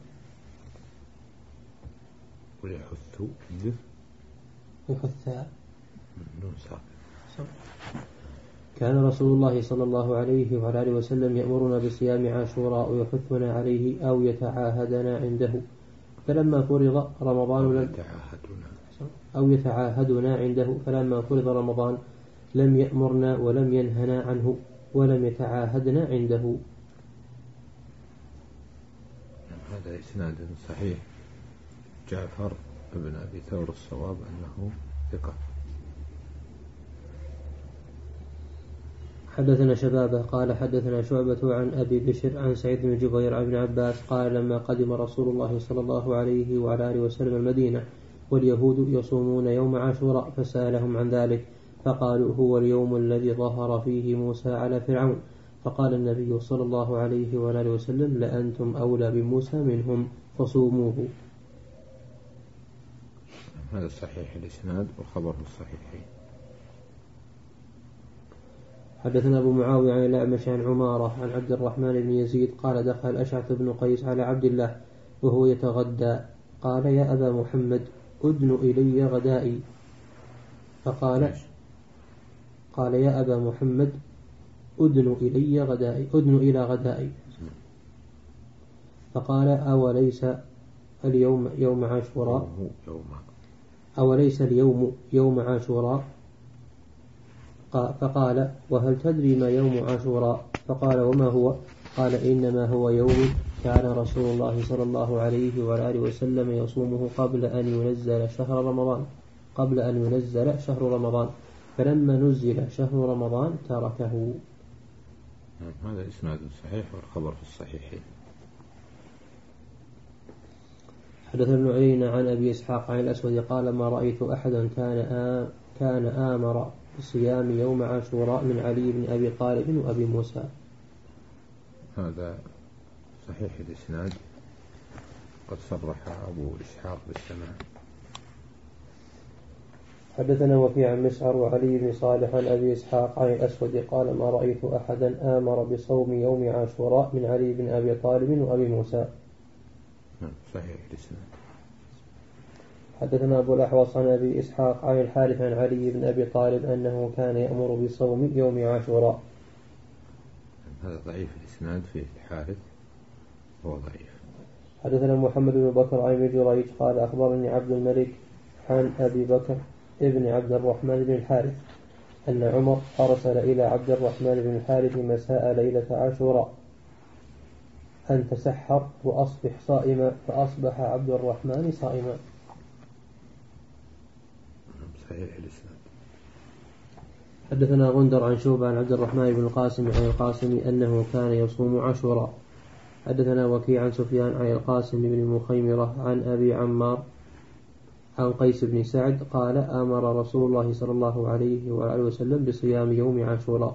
ويحث يحثها. نون. كان رسول الله صلى الله عليه وعلى آله وسلم يأمرنا بصيام عاشوراء ويحثنا عليه أو يتعاهدنا عنده، فلما فرض رمضان أو لم يتعاهدنا أو يتعاهدنا عنده فلما فرض رمضان لم يأمرنا ولم ينهنا عنه ولم يتعاهدنا عنده. هذا إسناد صحيح. جعفر بن أبي ثور الصواب أنه ثقة. حدثنا شبابه قال حدثنا شعبة عن أبي بشر عن سعيد بن جبير عن ابن عباس قال لما قدم رسول الله صلى الله عليه وعلى آله وسلم المدينة واليهود يصومون يوم عاشوراء فسألهم عن ذلك فقالوا هو اليوم الذي ظهر فيه موسى على فرعون، فقال النبي صلى الله عليه وعلى آله وسلم لأنتم أولى بموسى منهم فصوموه. هذا صحيح الإسناد والخبر الصحيحين. حدثنا أبو معاوية عن الأعمش عن عمارة عن عبد الرحمن بن يزيد قال دخل الأشعث بن قيس على عبد الله وهو يتغدى قال يا أبا محمد أدن إلي غدائي، فقال قال يا أبا محمد أدن إلي غدائي أدن إلى غدائي، فقال أوليس اليوم يوم عاشوراء أوليس اليوم يوم عاشوراء؟ فقال وهل تدري ما يوم عاشوراء؟ فقال وما هو؟ قال إنما هو يوم كان رسول الله صلى الله عليه وعلى آله وسلم يصومه قبل أن ينزل شهر رمضان قبل أن ينزل شهر رمضان فلما نزل شهر رمضان تركه. هذا إسناد صحيح والخبر في الصحيحين. حدثنا ابن عيينة عن أبي إسحاق عن الأسود قال ما رأيت أحدا كان آم كان آمر بصيام يوم عاشوراء من علي بن أبي طالب وأبي موسى. هذا صحيح الإسناد، قد صرح أبو إسحاق بالسماع. حدثنا وكيع عن مسعر وعلي بن صالح عن أبي إسحاق عن الأسود قال ما رأيت أحدا آمر بصوم يوم عاشوراء من علي بن أبي طالب وأبي موسى. صحيح الإسناد. حدثنا أبو الأحوص عن أبي إسحاق عن الحارث عن علي بن أبي طالب أنه كان يأمر بصوم يوم عاشوراء. هذا ضعيف الإسناد في الحارث، هو ضعيف. حدثنا محمد بن بكر عن ابن جريج قال أخبرني عبد الملك عن أبي بكر ابن عبد الرحمن بن الحارث أن عمر أرسل إلى عبد الرحمن بن الحارث مساء ليلة عاشوراء أن تسحر وأصبح صائما، فأصبح عبد الرحمن صائما. صحيح الإسناد. حدثنا غندر عن شوبة عن عبد الرحمن بن القاسم عن القاسم أنه كان يصوم عاشوراء. حدثنا وكيع عن سفيان عن القاسم بن مخيمرة عن أبي عمار عن قيس بن سعد قال آمر رسول الله صلى الله عليه وآله وسلم بصيام يوم عاشوراء.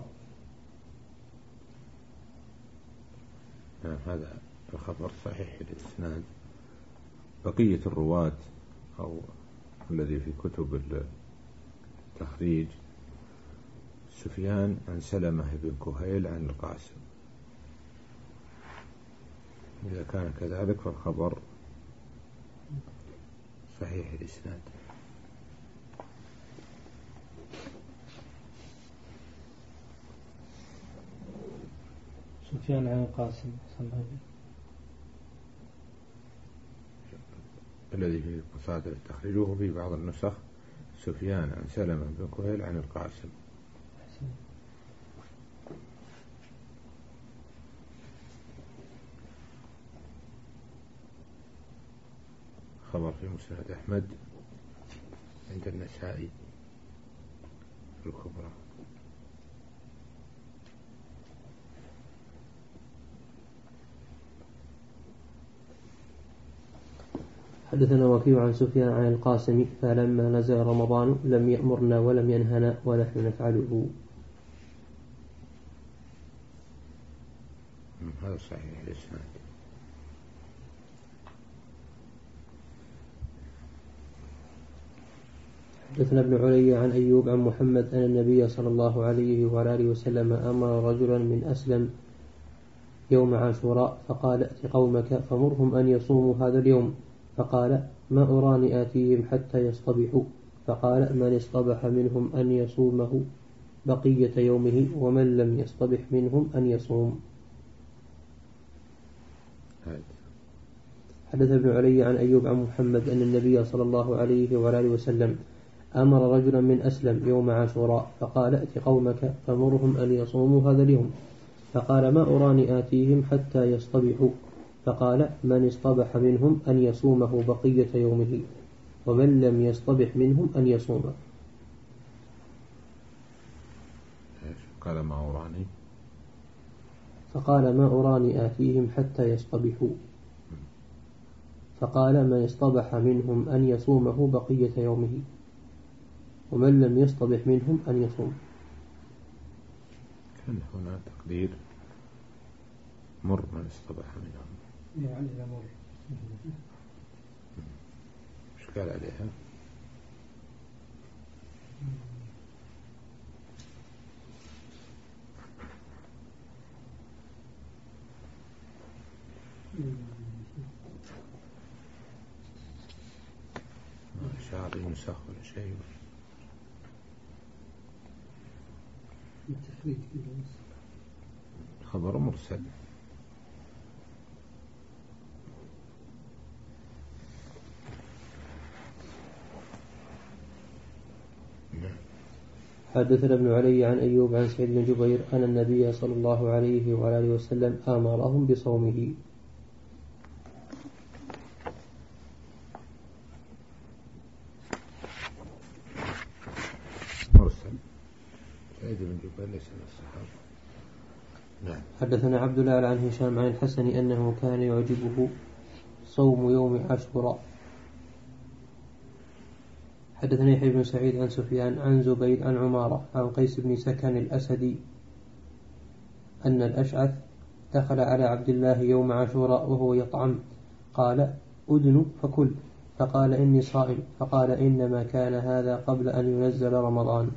هذا الخبر صحيح الإسناد. بقية الرواة أو الذي في كتب التخريج سفيان عن سلمة بن كهيل عن القاسم. إذا كان كذلك فالخبر صحيح الإسناد. سفيان عن القاسم الذي في مصادر التخريج وهو في بعض النسخ سفيان عن سلمة بن كهيل عن القاسم. خبر في مسند أحمد عند النسائي في الكبرى. حدثنا وكيع عن سفيان عن القاسم فلما نزل رمضان لم يأمرنا ولم ينهنا ونحن نفعله. هذا صحيح الإسناد. حدثنا ابن علي عن أيوب عن محمد أن النبي صلى الله عليه وآله وسلم أمر رجلا من أسلم يوم عاشوراء فقال ائت قومك فمرهم أن يصوموا هذا اليوم، فقال ما أراني آتيهم حتى يصطبحوا، فقال من اصطبح منهم أن يصومه بقية يومه ومن لم يصطبح منهم أن يصوم. حدث ابن علي عن أيوب عن محمد أن النبي صلى الله عليه وآله وسلم أمر رجلا من أسلم يوم عاشوراء فقال ائت قومك فمرهم أن يصوموا هذا اليوم، فقال ما أراني آتيهم حتى يصطبحوا، فقال من اصطبح منهم أن يصومه بقية يومه ومن لم يصطبح منهم أن يصومه. قال ما أراني فقال ما أراني آتيهم حتى يصطبحوا، فقال من اصطبح منهم أن يصومه بقية يومه ومن لم يصطبح منهم أن يصوم. كان هنا تقدير مر من اصطبح منهم، يعني إذا مر إيش قال عليها؟ شعر ينسخ ولا شيء. خبر مرسل. حدثنا ابن علي عن أيوب عن سعيد بن جبير أن النبي صلى الله عليه وآله وسلم آمرهم بصومه. مرسل. سعيد بن جبير ليس من الصحابة. نعم. حدثنا عبد الله عن هشام عن الحسن أنه كان يعجبه صوم يوم عاشوراء. حدثنا يحيى بن سعيد عن سفيان عن زبيد عن عمارة عن قيس بن سكن الأسدي أن الأشعث دخل على عبد الله يوم عاشوراء وهو يطعم، قال أدن فكل، فقال إني صائم، فقال إنما كان هذا قبل أن ينزل رمضان.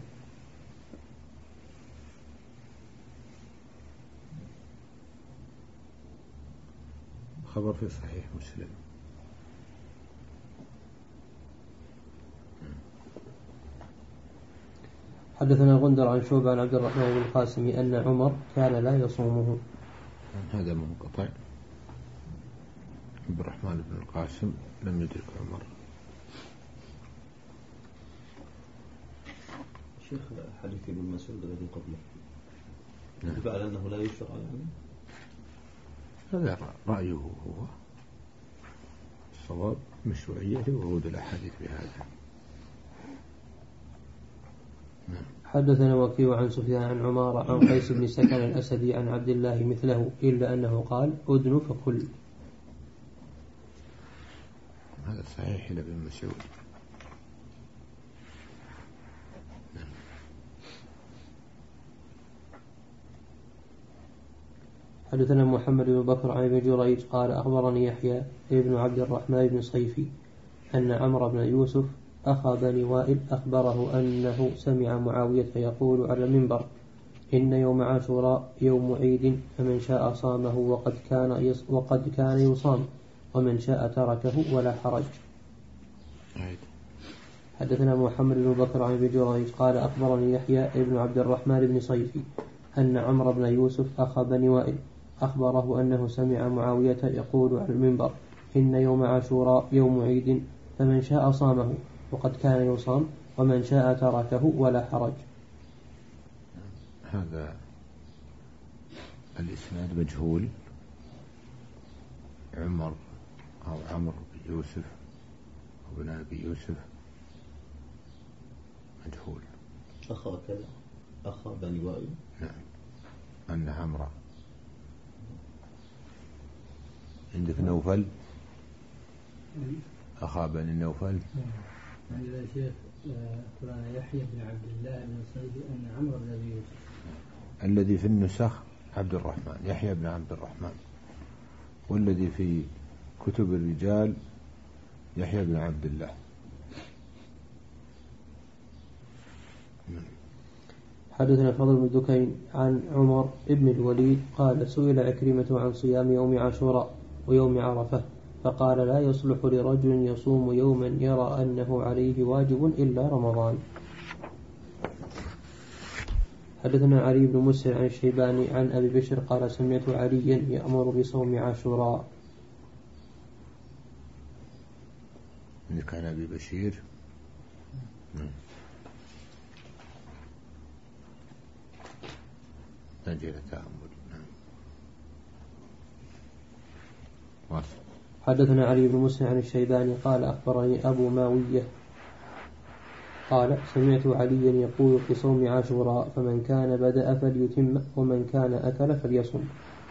خبر في صحيح مسلم. حدثنا غندر عن شعبة عن عبد الرحمن بن القاسم أن عمر كان لا يصومه. هذا منقطع. عبد الرحمن بن القاسم لم يدرك عمر. شيخ حديث ابن مسعود الذي قبله نعم. يدل على أنه لا يشرع يعني. هذا رأيه هو، الصواب مشروعيته وورود الأحاديث بهذا. نعم. حدثنا وكيع عن سفيان عن عمارة عن قيس بن سكن الأسدي عن عبد الله مثله إلا أنه قال أدن فكل. هذا صحيح لابن مسعود. نعم. حدثنا محمد بن بكر عن ابن جريج قال أخبرني يحيى ابن عبد الرحمن بن صيفي أن عمرو بن يوسف أخا بني وائل أخبره أنه سمع معاوية يقول على المنبر إن يوم عاشوراء يوم عيد فمن شاء صامه وقد كان وقد كان يصام ومن شاء تركه ولا حرج. حدثنا محمد بن بكر عن ابن جريج قال أخبرني يحيى ابن عبد الرحمن بن صيفي أن عمرو بن يوسف أخا بني وائل أخبره أنه سمع معاوية يقول على المنبر إن يوم عاشوراء يوم عيد فمن شاء صامه وقد كان يصام ومن شاء تركه ولا حرج. هذا الإسناد مجهول. عمر أو عمرو بن يوسف أو بن أبي يوسف مجهول. أخا كذا أخا بني وائل. نعم. أن عمرو عندك نوفل أخا بني النوفل. عندنا شيخ قرآن يحيى بن عبد الله بن صيفي أن عمرو بن أبي يوسف. الذي في النسخ عبد الرحمن يحيى بن عبد الرحمن، والذي في كتب الرجال يحيى بن عبد الله. حدثنا فضل بن دكين عن عمر بن الوليد قال سئل عكرمة عن صيام يوم عاشوراء ويوم عرفة فقال لا يصلح لرجل يصوم يوما يرى أنه عليه واجب إلا رمضان. حدثنا علي بن مسهر عن الشيباني عن أبي بشر قال سمعت عليا يأمر بصوم عاشوراء. عندك عن أبي بشير. نجي لتأمل. حدثنا علي بن مسهر عن الشيباني قال أخبرني أبو ماوية قال سمعت عليا يقول في صوم عاشوراء فمن كان بدأ فليتم ومن كان أكل فليصم.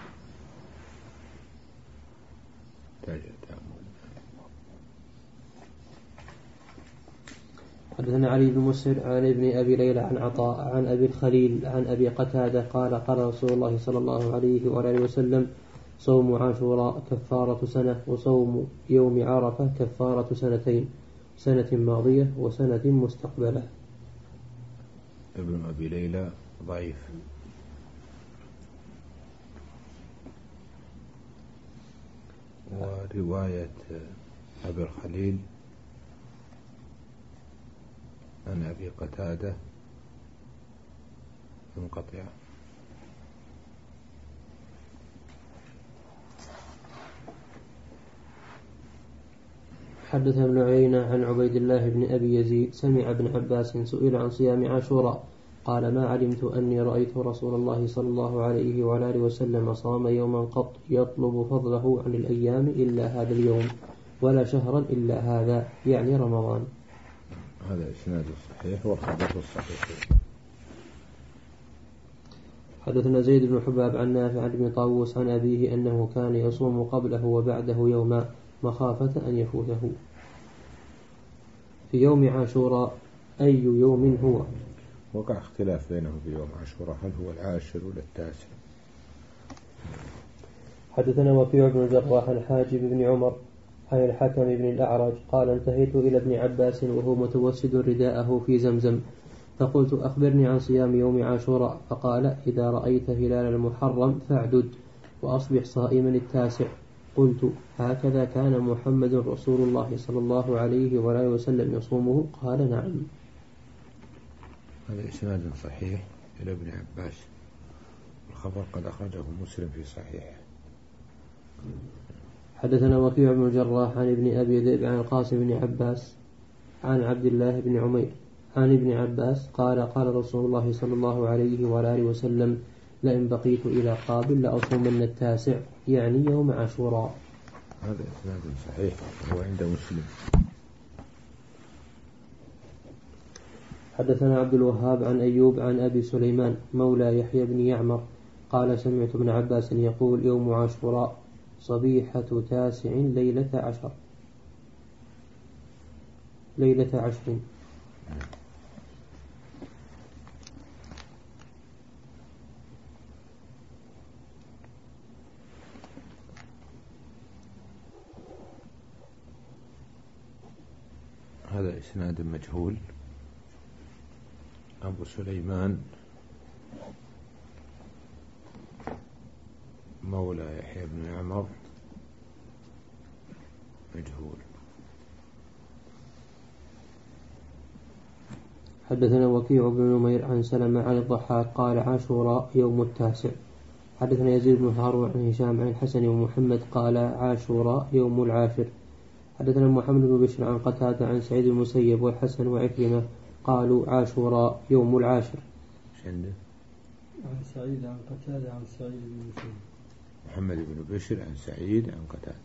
حدثنا علي بن مسهر عن ابن أبي ليلى عن عطاء عن أبي الخليل عن أبي قتادة قال قال رسول الله صلى الله عليه وآله وسلم صوم عاشوراء كفارة سنة وصوم يوم عرفة كفارة سنتين، سنة ماضية وسنة مستقبلة. ابن أبي ليلى ضعيف. ورواية أبي الخليل عن أبي قتادة منقطعة. حدث ابن عيينة عن عبيد الله بن أبي يزيد سمع ابن عباس سئل عن صيام عاشوراء قال ما علمت أني رأيت رسول الله صلى الله عليه وعلى آله وسلم صام يوما قط يطلب فضله عن الأيام إلا هذا اليوم ولا شهرا إلا هذا، يعني رمضان. هذا إسناد صحيح والخبر الصحيح. حدثنا زيد بن حباب عن نافع عن ابن طاووس عن أبيه أنه كان يصوم قبله وبعده يوما مخافة أن يفوته. في يوم عاشوراء أي يوم هو؟ وقع اختلاف بينهم في يوم عاشوراء، هل هو العاشر ولا التاسع؟ حدثنا وكيع بن الجراح عن حاجب بن عمر عن الحكم بن الأعرج قال انتهيت إلى ابن عباس وهو متوسد رداءه في زمزم فقلت أخبرني عن صيام يوم عاشوراء، فقال إذا رأيت هلال المحرم فاعدد وأصبح صائما التاسع. قلت هكذا كان محمد رسول الله صلى الله عليه وآله وسلم يصومه؟ قال نعم. هذا إسناد صحيح إلى ابن عباس، الخبر قد أخرجه مسلم في صحيحه. حدثنا وكيع بن الجراح عن ابن أبي ذئب عن القاسم بن عباس عن عبد الله بن عمير عن ابن عباس قال قال رسول الله صلى الله عليه وآله وسلم لئن بقيت إلى قابل لأصومن التاسع، يعني يوم عاشوراء. هذا إسناد صحيح وهو عند مسلم. حدثنا عبد الوهاب عن أيوب عن أبي سليمان مولى يحيى بن يعمر قال سمعت ابن عباس يقول يوم عاشوراء صبيحة تاسع ليلة عشر ليلة عشر. هذا إسناد مجهول. أبو سليمان مولى يحيى بن عمر مجهول. حدثنا وكيع بن نمير عن سلمة عن الضحاك قال عاشوراء يوم التاسع. حدثنا يزيد بن هارون عن هشام عن الحسن ومحمد قال عاشوراء يوم العاشر. حدثنا محمد بن بشر عن قتادة عن سعيد المسيب والحسن وعكرمة قالوا عاشوراء يوم العاشر. عن سعيد عن قتادة عن سعيد بن مسيب. محمد بن بشر عن سعيد عن قتادة.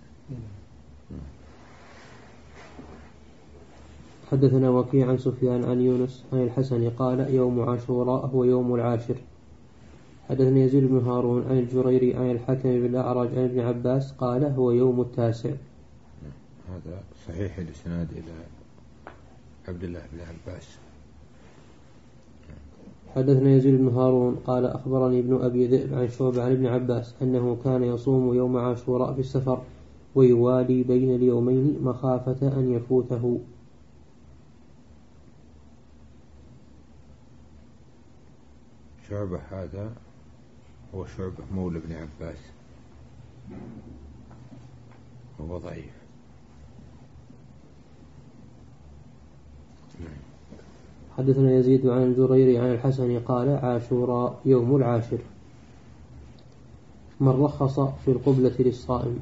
حدثنا وكيع عن سفيان عن يونس عن الحسن قال يوم عاشوراء هو يوم العاشر. حدثنا يزيد بن هارون عن الجريري عن الحكم بن الأعرج عن ابن عباس قال هو يوم التاسع. هذا صحيح الإسناد إلى عبد الله بن عباس. حدثنا يزيد بن هارون قال أخبرني ابن أبي ذئب عن شعبة عن ابن عباس أنه كان يصوم يوم عاشوراء في السفر ويوالي بين اليومين مخافة أن يفوته. شعبة هذا هو شعبة مولى ابن عباس وهو ضعيف. حدثنا يزيد عن الجريري عن الحسن قال عاشوراء يوم العاشر. من رخص في القبلة للصائم؟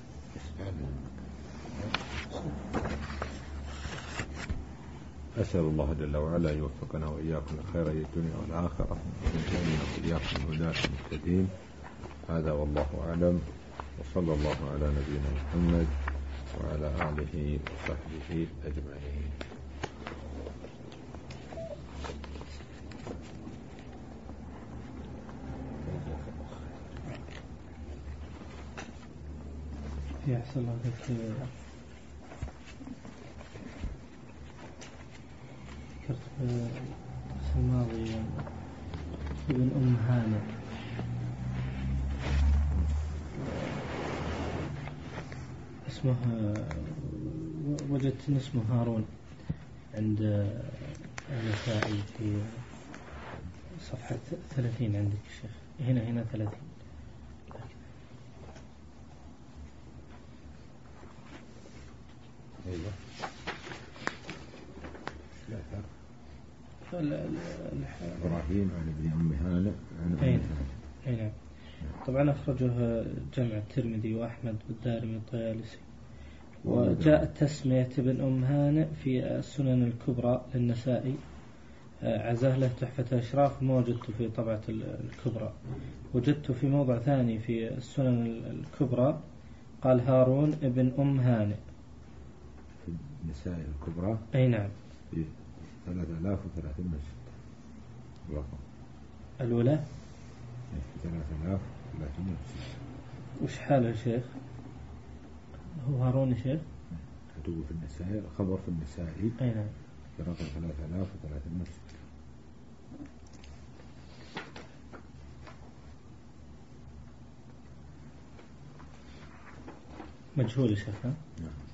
أسأل الله جل وعلا أن يوفقنا وإياكم لخير الدنيا والآخرة ويجعلنا وإياكم هداة المهتدين. هذا والله أعلم، وصلى الله على نبينا محمد وعلى آله وصحبه أجمعين. يحصل لك ذكرت في الماضي ابن أم هانئ اسمه وجدت اسمه هارون عند النسائي في صفحة ثلاثين عندك الشيخ. هنا هنا ثلاثين. أيوة. إبراهيم عن ابن أم هانئ عن أم هانئ. نعم. طبعا أخرجه جمع الترمذي وأحمد والدارمي والطيالسي. وجاء تسمية ابن أم هانئ في السنن الكبرى للنسائي عزاه له تحفة الأشراف، ما وجدته في طبعة الكبرى. وجدته في موضع ثاني في السنن الكبرى قال هارون ابن أم هانئ في النسائي الكبرى. أي نعم. في ثلاثة آلاف وثلاثين مسجد. الأولى ثلاثة آلاف وثلاثمائة وتسعين. وش حاله يا شيخ؟ هو هارون يا شيخ؟ كتبه في النسائي، خبر في النسائي. أي نعم. برقم ثلاثة آلاف وثلاثمائة وتسعين. مجهول يا شيخ. نعم.